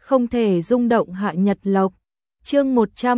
không thể rung động Hạ Nhật Lộc. Chương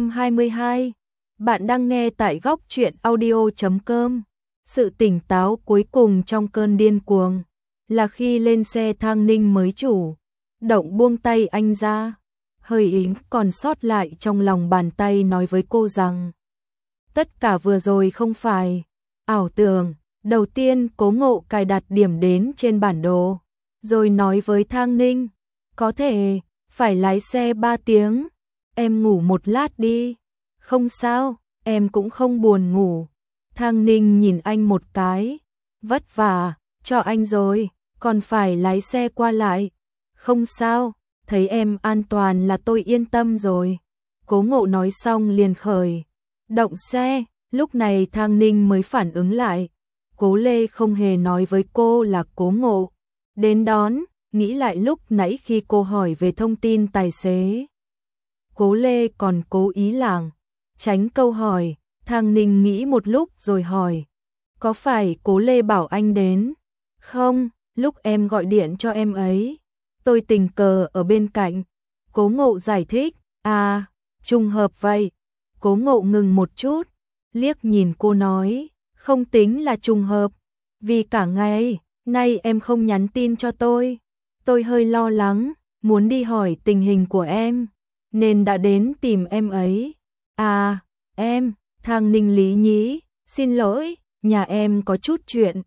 122. Bạn đang nghe tại góc truyện audio.com. Sự tỉnh táo cuối cùng trong cơn điên cuồng là khi lên xe Thang Ninh mới chủ động buông tay anh ra. Hơi ính còn sót lại trong lòng bàn tay nói với cô rằng tất cả vừa rồi không phải ảo tưởng. Đầu tiên Cố Ngộ cài đặt điểm đến trên bản đồ, rồi nói với Thang Ninh, có thể phải lái xe 3 tiếng, em ngủ một lát đi. Không sao, em cũng không buồn ngủ. Thang Ninh nhìn anh một cái, vất vả cho anh rồi, còn phải lái xe qua lại. Không sao, thấy em an toàn là tôi yên tâm rồi. Cố Ngộ nói xong liền khởi động xe. Lúc này Thang Ninh mới phản ứng lại, Cố Lê không hề nói với cô là Cố Ngộ đến đón. Nghĩ lại lúc nãy khi cô hỏi về thông tin tài xế, Cố Lê còn cố ý lảng tránh câu hỏi. Thang Ninh nghĩ một lúc rồi hỏi, có phải Cố Lê bảo anh đến? Không, lúc em gọi điện cho em ấy, tôi tình cờ ở bên cạnh. Cố Ngộ giải thích. À, trùng hợp vậy. Cố Ngộ ngừng một chút, liếc nhìn cô nói, không tính là trùng hợp, vì cả ngày nay em không nhắn tin cho tôi hơi lo lắng, muốn đi hỏi tình hình của em, nên đã đến tìm em ấy. À, em, Thang Ninh lý nhí, xin lỗi, nhà em có chút chuyện.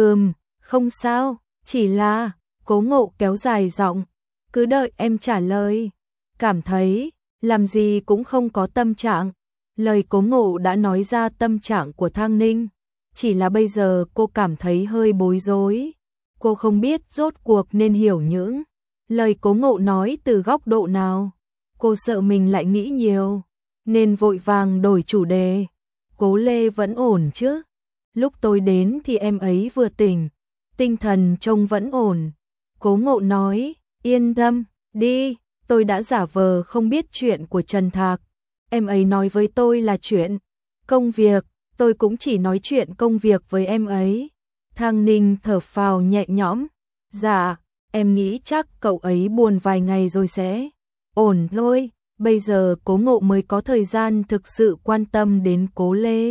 Không sao, chỉ là, Cố Ngộ kéo dài giọng, cứ đợi em trả lời. Cảm thấy, làm gì cũng không có tâm trạng. Lời Cố Ngộ đã nói ra tâm trạng của Thang Ninh, chỉ là bây giờ cô cảm thấy hơi bối rối. Cô không biết rốt cuộc nên hiểu những lời Cố Ngộ nói từ góc độ nào. Cô sợ mình lại nghĩ nhiều, nên vội vàng đổi chủ đề. Cố Lê vẫn ổn chứ? Lúc tôi đến thì em ấy vừa tỉnh, tinh thần trông vẫn ổn. Cố Ngộ nói, yên tâm, đi, tôi đã giả vờ không biết chuyện của Trần Thạc. Em ấy nói với tôi là chuyện công việc, tôi cũng chỉ nói chuyện công việc với em ấy. Thang Ninh thở phào nhẹ nhõm. Dạ, em nghĩ chắc cậu ấy buồn vài ngày rồi sẽ ổn thôi. Bây giờ Cố Ngộ mới có thời gian thực sự quan tâm đến Cố Lê.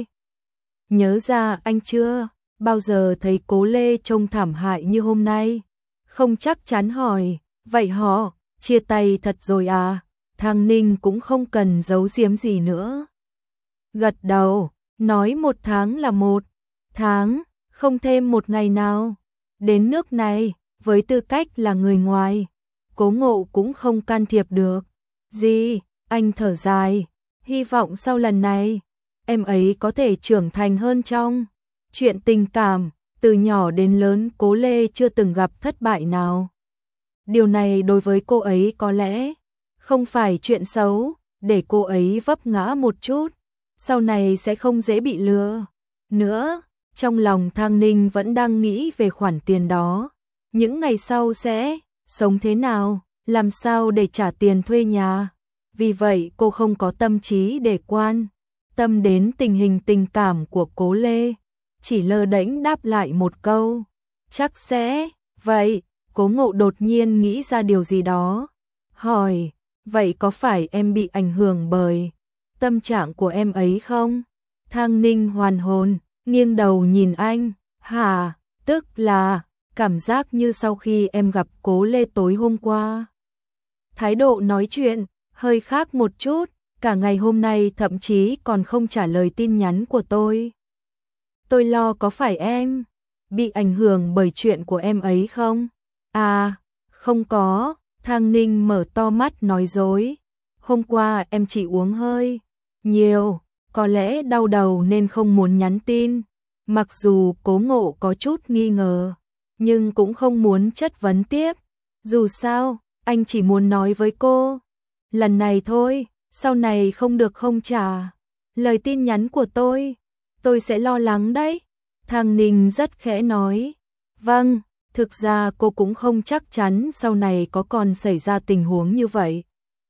Nhớ ra anh chưa bao giờ thấy Cố Lê trông thảm hại như hôm nay. Không chắc chắn hỏi, vậy họ chia tay thật rồi à? Thang Ninh cũng không cần giấu giếm gì nữa, gật đầu, nói 1 tháng là 1 tháng, không thêm một ngày nào. Đến nước này, với tư cách là người ngoài, Cố Ngộ cũng không can thiệp được gì. Anh thở dài, hy vọng sau lần này em ấy có thể trưởng thành hơn trong chuyện tình cảm. Từ nhỏ đến lớn Cố Lê chưa từng gặp thất bại nào. Điều này đối với cô ấy có lẽ không phải chuyện xấu, để cô ấy vấp ngã một chút, sau này sẽ không dễ bị lừa nữa. Trong lòng Thang Ninh vẫn đang nghĩ về khoản tiền đó. Những ngày sau sẽ sống thế nào, làm sao để trả tiền thuê nhà. Vì vậy cô không có tâm trí để quan tâm đến tình hình tình cảm của Cố Lê, chỉ lơ đễnh đáp lại một câu, chắc sẽ vậy. Cố Ngộ đột nhiên nghĩ ra điều gì đó, hỏi, vậy có phải em bị ảnh hưởng bởi tâm trạng của em ấy không? Thang Ninh hoàn hồn, nghiêng đầu nhìn anh, hả, tức là cảm giác như sau khi em gặp Cố Lê tối hôm qua, thái độ nói chuyện hơi khác một chút, cả ngày hôm nay thậm chí còn không trả lời tin nhắn của tôi. Tôi lo có phải em bị ảnh hưởng bởi chuyện của em ấy không? À, không có. Thang Ninh mở to mắt nói dối. Hôm qua em chỉ uống hơi nhiều, có lẽ đau đầu nên không muốn nhắn tin. Mặc dù Cố Ngộ có chút nghi ngờ, nhưng cũng không muốn chất vấn tiếp. Dù sao, anh chỉ muốn nói với cô lần này thôi, sau này không được không trả lời tin nhắn của tôi sẽ lo lắng đấy. Thang Ninh rất khẽ nói, vâng. Thực ra cô cũng không chắc chắn sau này có còn xảy ra tình huống như vậy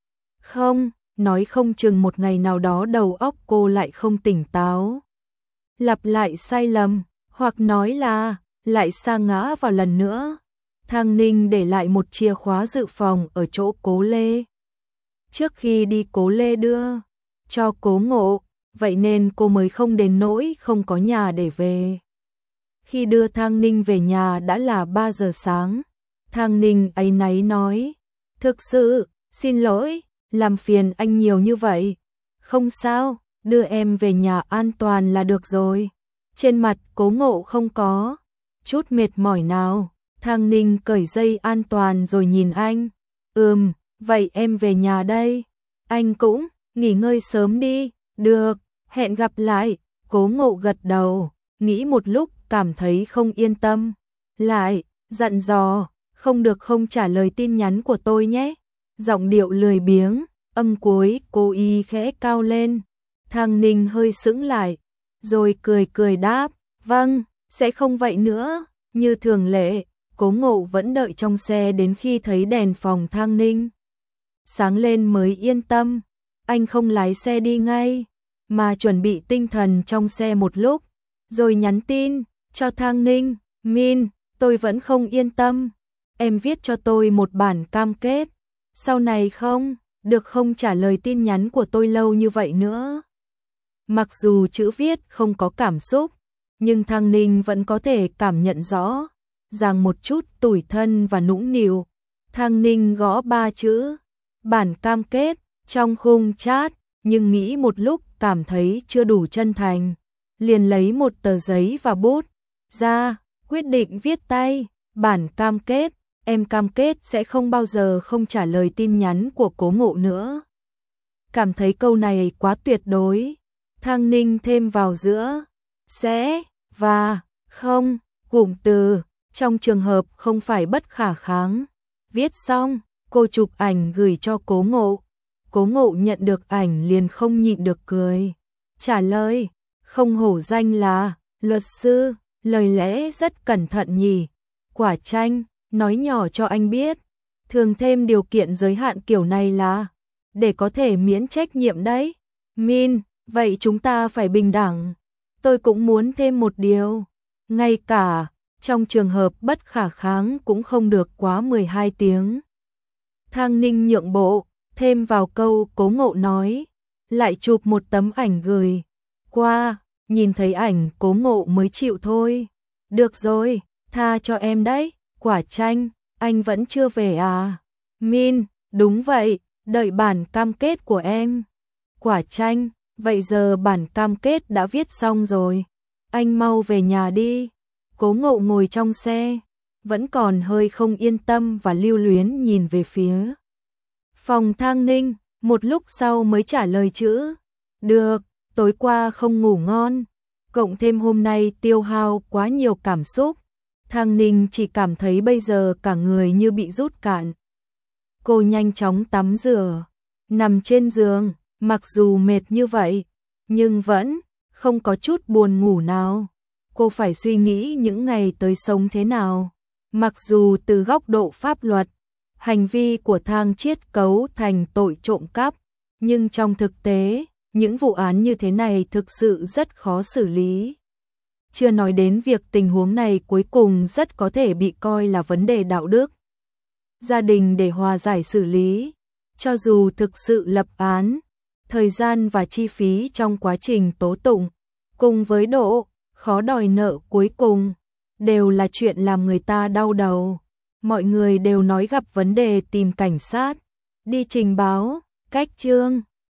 không, nói không chừng một ngày nào đó đầu óc cô lại không tỉnh táo, lặp lại sai lầm, hoặc nói là lại sa ngã vào lần nữa. Thang Ninh để lại một chìa khóa dự phòng ở chỗ Cố Lê. Trước khi đi Cố Lê đưa cho Cố Ngộ, vậy nên cô mới không đến nỗi không có nhà để về. Khi đưa Thang Ninh về nhà đã là 3 giờ sáng. Thang Ninh áy náy nói, thực sự, xin lỗi, làm phiền anh nhiều như vậy. Không sao, đưa em về nhà an toàn là được rồi. Trên mặt Cố Ngộ không có chút mệt mỏi nào. Thang Ninh cởi dây an toàn rồi nhìn anh. Vậy em về nhà đây. Anh cũng nghỉ ngơi sớm đi. Được, hẹn gặp lại. Cố Ngộ gật đầu, nghĩ một lúc cảm thấy không yên tâm. Lại, dặn dò, không được không trả lời tin nhắn của tôi nhé. Giọng điệu lười biếng, âm cuối cô y khẽ cao lên. Thang Ninh hơi sững lại, rồi cười cười đáp, vâng, sẽ không vậy nữa. Như thường lệ, Cố Ngộ vẫn đợi trong xe đến khi thấy đèn phòng Thang Ninh sáng lên mới yên tâm. Anh không lái xe đi ngay, mà chuẩn bị tinh thần trong xe một lúc, rồi nhắn tin cho Thang Ninh, Min, tôi vẫn không yên tâm. Em viết cho tôi một bản cam kết, sau này được không trả lời tin nhắn của tôi lâu như vậy nữa. Mặc dù chữ viết không có cảm xúc, nhưng Thang Ninh vẫn có thể cảm nhận rõ ràng một chút tủi thân và nũng nịu. Thang Ninh gõ 3 chữ, bản cam kết, trong khung chat, nhưng nghĩ một lúc cảm thấy chưa đủ chân thành. Liền lấy một tờ giấy và bút ra, quyết định viết tay, bản cam kết, em cam kết sẽ không bao giờ không trả lời tin nhắn của Cố Ngộ nữa. Cảm thấy câu này quá tuyệt đối. Thang Ninh thêm vào giữa sẽ và không cụm từ, trong trường hợp không phải bất khả kháng. Viết xong, cô chụp ảnh gửi cho Cố Ngộ. Cố Ngộ nhận được ảnh liền không nhịn được cười. Trả lời, không hổ danh là luật sư, lời lẽ rất cẩn thận nhỉ. Quả chanh, nói nhỏ cho anh biết, thường thêm điều kiện giới hạn kiểu này là để có thể miễn trách nhiệm đấy. Min, vậy chúng ta phải bình đẳng. Tôi cũng muốn thêm một điều, ngay cả trong trường hợp bất khả kháng cũng không được quá 12 tiếng. Thang Ninh nhượng bộ, thêm vào câu Cố Ngộ nói, lại chụp một tấm ảnh gửi qua, nhìn thấy ảnh Cố Ngộ mới chịu thôi. Được rồi, tha cho em đấy. Quả chanh, anh vẫn chưa về à? Min, đúng vậy, đợi bản cam kết của em. Quả chanh, vậy giờ bản cam kết đã viết xong rồi. Anh mau về nhà đi. Cố Ngộ ngồi trong xe, vẫn còn hơi không yên tâm và lưu luyến nhìn về phía phòng Thang Ninh, một lúc sau mới trả lời chữ. Được, tối qua không ngủ ngon, cộng thêm hôm nay tiêu hao quá nhiều cảm xúc. Thang Ninh chỉ cảm thấy bây giờ cả người như bị rút cạn. Cô nhanh chóng tắm rửa, nằm trên giường, mặc dù mệt như vậy, nhưng vẫn không có chút buồn ngủ nào. Cô phải suy nghĩ những ngày tới sống thế nào. Mặc dù từ góc độ pháp luật, hành vi của Thang Chiết cấu thành tội trộm cắp, nhưng trong thực tế, những vụ án như thế này thực sự rất khó xử lý. Chưa nói đến việc tình huống này cuối cùng rất có thể bị coi là vấn đề đạo đức gia đình để hòa giải xử lý. Cho dù thực sự lập án, thời gian và chi phí trong quá trình tố tụng, cùng với độ khó đòi nợ cuối cùng, đều là chuyện làm người ta đau đầu. Mọi người đều nói gặp vấn đề tìm cảnh sát, đi trình báo, cách chương.